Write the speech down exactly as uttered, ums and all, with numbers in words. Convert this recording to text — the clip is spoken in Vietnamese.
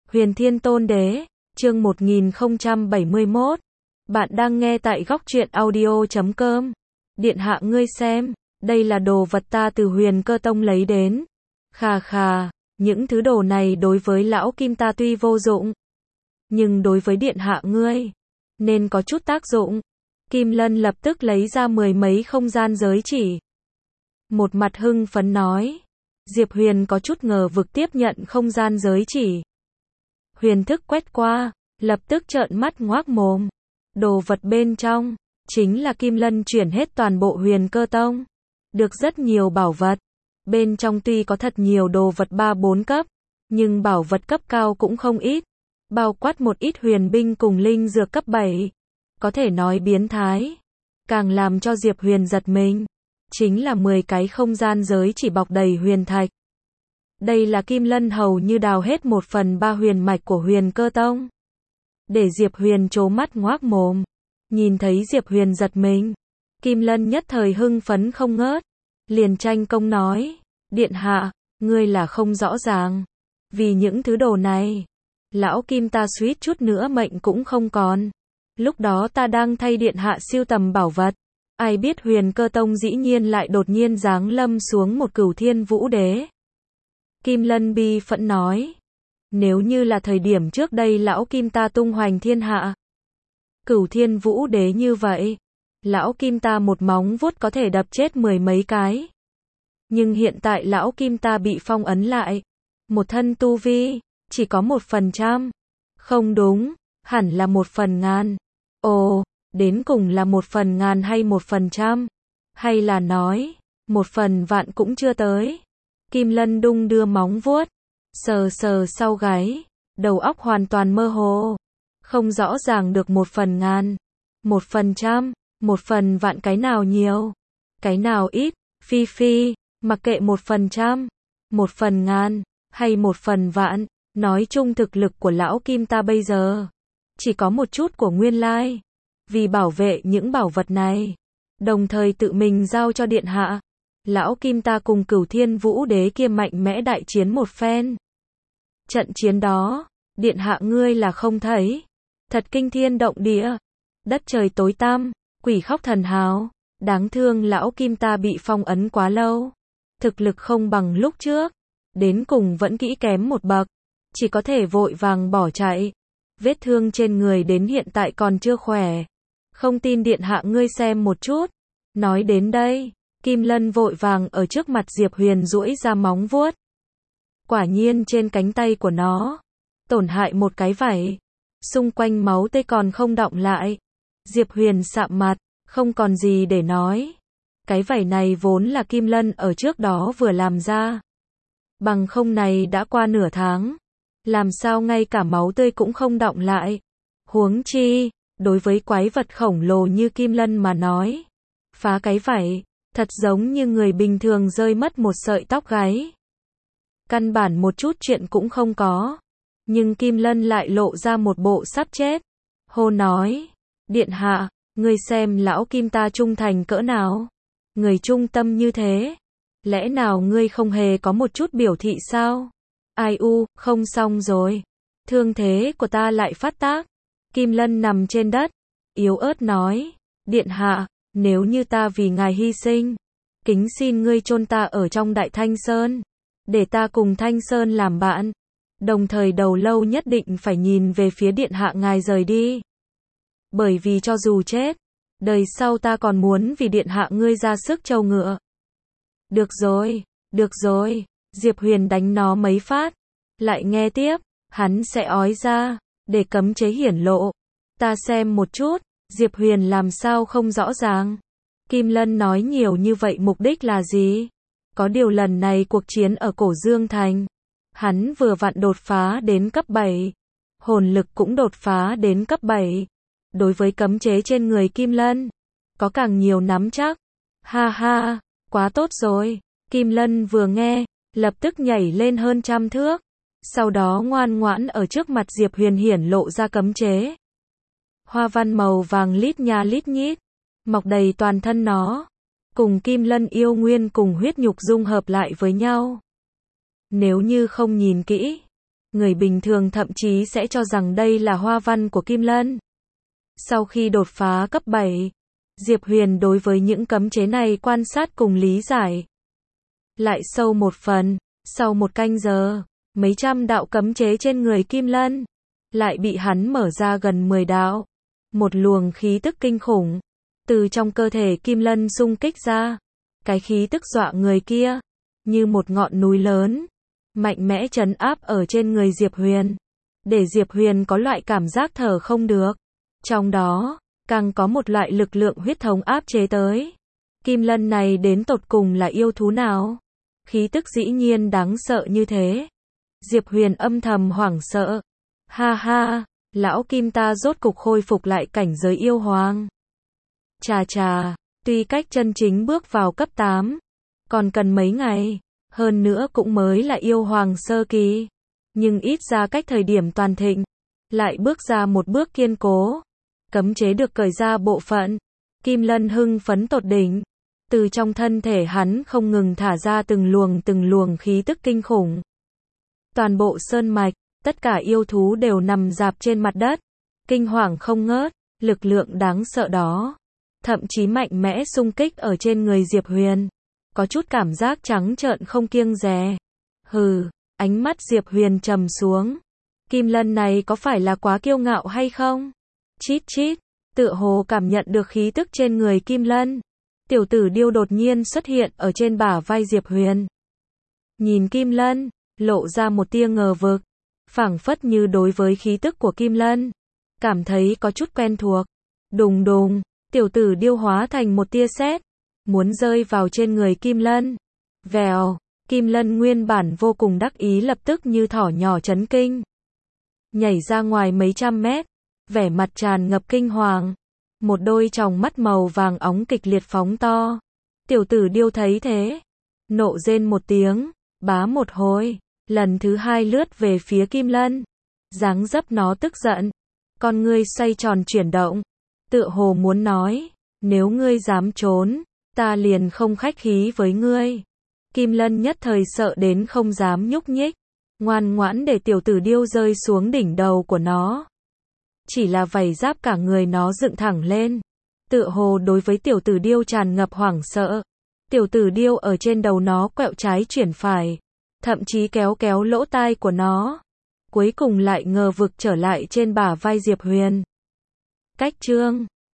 Huyền Thiên Tôn Đế, chương một nghìn không trăm bảy mươi mốt. Bạn đang nghe tại góc truyện audio chấm com. Điện hạ ngươi xem, đây là đồ vật ta từ Huyền Cơ Tông lấy đến. Khà khà, những thứ đồ này đối với lão Kim ta tuy vô dụng, nhưng đối với điện hạ ngươi, nên có chút tác dụng. Kim Lân lập tức lấy ra mười mấy không gian giới chỉ. Một mặt hưng phấn nói. Diệp Huyền có chút ngờ vực tiếp nhận không gian giới chỉ. Huyền thức quét qua, lập tức trợn mắt ngoác mồm. Đồ vật bên trong, chính là Kim Lân chuyển hết toàn bộ Huyền Cơ Tông. Được rất nhiều bảo vật. Bên trong tuy có thật nhiều đồ vật ba bốn cấp, nhưng bảo vật cấp cao cũng không ít. Bao quát một ít huyền binh cùng linh dược cấp bảy. Có thể nói biến thái. Càng làm cho Diệp Huyền giật mình, chính là mười cái không gian giới chỉ bọc đầy huyền thạch. Đây là Kim Lân hầu như đào hết một phần ba huyền mạch của Huyền Cơ Tông. Để Diệp Huyền trố mắt ngoác mồm. Nhìn thấy Diệp Huyền giật mình, Kim Lân nhất thời hưng phấn không ngớt. Liền tranh công nói, điện hạ, ngươi là không rõ ràng. Vì những thứ đồ này, lão Kim ta suýt chút nữa mệnh cũng không còn. Lúc đó ta đang thay điện hạ siêu tầm bảo vật. Ai biết Huyền Cơ Tông dĩ nhiên lại đột nhiên giáng lâm xuống một Cửu Thiên Vũ Đế. Kim Lân bi phẫn nói. Nếu như là thời điểm trước đây lão Kim ta tung hoành thiên hạ, Cửu Thiên Vũ Đế như vậy, lão Kim ta một móng vuốt có thể đập chết mười mấy cái. Nhưng hiện tại lão Kim ta bị phong ấn lại. Một thân tu vi, chỉ có một phần trăm. Không đúng, hẳn là một phần ngàn. Ồ, đến cùng là một phần ngàn hay một phần trăm? Hay là nói, một phần vạn cũng chưa tới? Kim Lân đung đưa móng vuốt, sờ sờ sau gáy, đầu óc hoàn toàn mơ hồ. Không rõ ràng được một phần ngàn, một phần trăm, một phần vạn cái nào nhiều, cái nào ít, phi phi, mặc kệ một phần trăm, một phần ngàn, hay một phần vạn, nói chung thực lực của lão Kim ta bây giờ, chỉ có một chút của nguyên lai. Vì bảo vệ những bảo vật này, đồng thời tự mình giao cho điện hạ, lão Kim ta cùng Cửu Thiên Vũ Đế kia mạnh mẽ đại chiến một phen. Trận chiến đó, điện hạ ngươi là không thấy. Thật kinh thiên động địa. Đất trời tối tăm, quỷ khóc thần hào. Đáng thương lão Kim ta bị phong ấn quá lâu. Thực lực không bằng lúc trước. Đến cùng vẫn kỹ kém một bậc. Chỉ có thể vội vàng bỏ chạy. Vết thương trên người đến hiện tại còn chưa khỏe. Không tin điện hạ ngươi xem một chút. Nói đến đây, Kim Lân vội vàng ở trước mặt Diệp Huyền duỗi ra móng vuốt. Quả nhiên trên cánh tay của nó, tổn hại một cái vảy. Xung quanh máu tươi còn không đọng lại. Diệp Huyền sạm mặt, không còn gì để nói. Cái vảy này vốn là Kim Lân ở trước đó vừa làm ra. Bằng không này đã qua nửa tháng. Làm sao ngay cả máu tươi cũng không đọng lại. Huống chi, đối với quái vật khổng lồ như Kim Lân mà nói, phá cái vảy, thật giống như người bình thường rơi mất một sợi tóc gáy. Căn bản một chút chuyện cũng không có. Nhưng Kim Lân lại lộ ra một bộ sắp chết. Hô nói, điện hạ, ngươi xem lão Kim ta trung thành cỡ nào. Người trung tâm như thế. Lẽ nào ngươi không hề có một chút biểu thị sao? Ai u, không xong rồi. Thương thế của ta lại phát tác. Kim Lân nằm trên đất, yếu ớt nói, điện hạ, nếu như ta vì ngài hy sinh, kính xin ngươi chôn ta ở trong Đại Thanh Sơn, để ta cùng Thanh Sơn làm bạn, đồng thời đầu lâu nhất định phải nhìn về phía điện hạ ngài rời đi. Bởi vì cho dù chết, đời sau ta còn muốn vì điện hạ ngươi ra sức trâu ngựa. Được rồi, được rồi, Diệp Huyền đánh nó mấy phát, lại nghe tiếp, hắn sẽ ói ra. Để cấm chế hiển lộ. Ta xem một chút, Diệp Huyền làm sao không rõ ràng. Kim Lân nói nhiều như vậy mục đích là gì? Có điều lần này cuộc chiến ở Cổ Dương Thành, hắn vừa vặn đột phá đến cấp bảy. Hồn lực cũng đột phá đến cấp bảy. Đối với cấm chế trên người Kim Lân, có càng nhiều nắm chắc. Ha ha, quá tốt rồi. Kim Lân vừa nghe, lập tức nhảy lên hơn trăm thước. Sau đó ngoan ngoãn ở trước mặt Diệp Huyền hiển lộ ra cấm chế. Hoa văn màu vàng lít nha lít nhít, mọc đầy toàn thân nó, cùng Kim Lân yêu nguyên cùng huyết nhục dung hợp lại với nhau. Nếu như không nhìn kỹ, Người bình thường thậm chí sẽ cho rằng đây là hoa văn của Kim Lân. Sau khi đột phá cấp bảy, Diệp Huyền đối với những cấm chế này quan sát cùng lý giải. Lại sâu một phần, sau một canh giờ, mấy trăm đạo cấm chế trên người Kim Lân lại bị hắn mở ra gần mười đạo. Một luồng khí tức kinh khủng từ trong cơ thể Kim Lân xung kích ra. Cái khí tức dọa người kia như một ngọn núi lớn, mạnh mẽ trấn áp ở trên người Diệp Huyền, để Diệp Huyền có loại cảm giác thở không được. Trong đó, càng có một loại lực lượng huyết thống áp chế tới. Kim Lân này đến tột cùng là yêu thú nào? Khí tức dĩ nhiên đáng sợ như thế. Diệp Huyền âm thầm hoảng sợ. Ha ha, lão Kim ta rốt cục khôi phục lại cảnh giới yêu hoàng. Chà chà, tuy cách chân chính bước vào cấp tám còn cần mấy ngày, hơn nữa cũng mới là yêu hoàng sơ kỳ, nhưng ít ra cách thời điểm toàn thịnh, lại bước ra một bước kiên cố. Cấm chế được cởi ra bộ phận, Kim Lân hưng phấn tột đỉnh. Từ trong thân thể hắn không ngừng thả ra từng luồng từng luồng khí tức kinh khủng. Toàn bộ sơn mạch, tất cả yêu thú đều nằm rạp trên mặt đất, kinh hoàng không ngớt. Lực lượng đáng sợ đó thậm chí mạnh mẽ xung kích ở trên người Diệp Huyền, có chút cảm giác trắng trợn không kiêng dè. Hừ, ánh mắt Diệp Huyền trầm xuống. Kim Lân này có phải là quá kiêu ngạo hay không? Chít chít, tựa hồ cảm nhận được khí tức trên người Kim Lân. Tiểu tử điêu đột nhiên xuất hiện ở trên bả vai Diệp Huyền. Nhìn Kim Lân, lộ ra một tia ngờ vực, phảng phất như đối với khí tức của Kim Lân cảm thấy có chút quen thuộc. Đùng đùng, tiểu tử điêu hóa thành một tia sét, muốn rơi vào trên người Kim Lân. Vèo, Kim Lân nguyên bản vô cùng đắc ý lập tức như thỏ nhỏ chấn kinh, nhảy ra ngoài mấy trăm mét, vẻ mặt tràn ngập kinh hoàng, một đôi tròng mắt màu vàng óng kịch liệt phóng to. Tiểu tử điêu thấy thế, nộ rên một tiếng, bá một hồi, lần thứ hai lướt về phía Kim Lân. Dáng dấp nó tức giận, con ngươi xoay tròn chuyển động, tựa hồ muốn nói, nếu ngươi dám trốn, ta liền không khách khí với ngươi. Kim Lân nhất thời sợ đến không dám nhúc nhích, ngoan ngoãn để tiểu tử điêu rơi xuống đỉnh đầu của nó. Chỉ là vảy giáp cả người nó dựng thẳng lên, tựa hồ đối với tiểu tử điêu tràn ngập hoảng sợ. Tiểu tử điêu ở trên đầu nó quẹo trái chuyển phải, thậm chí kéo kéo lỗ tai của nó, cuối cùng lại ngờ vực trở lại trên bả vai Diệp Huyền. Cách chương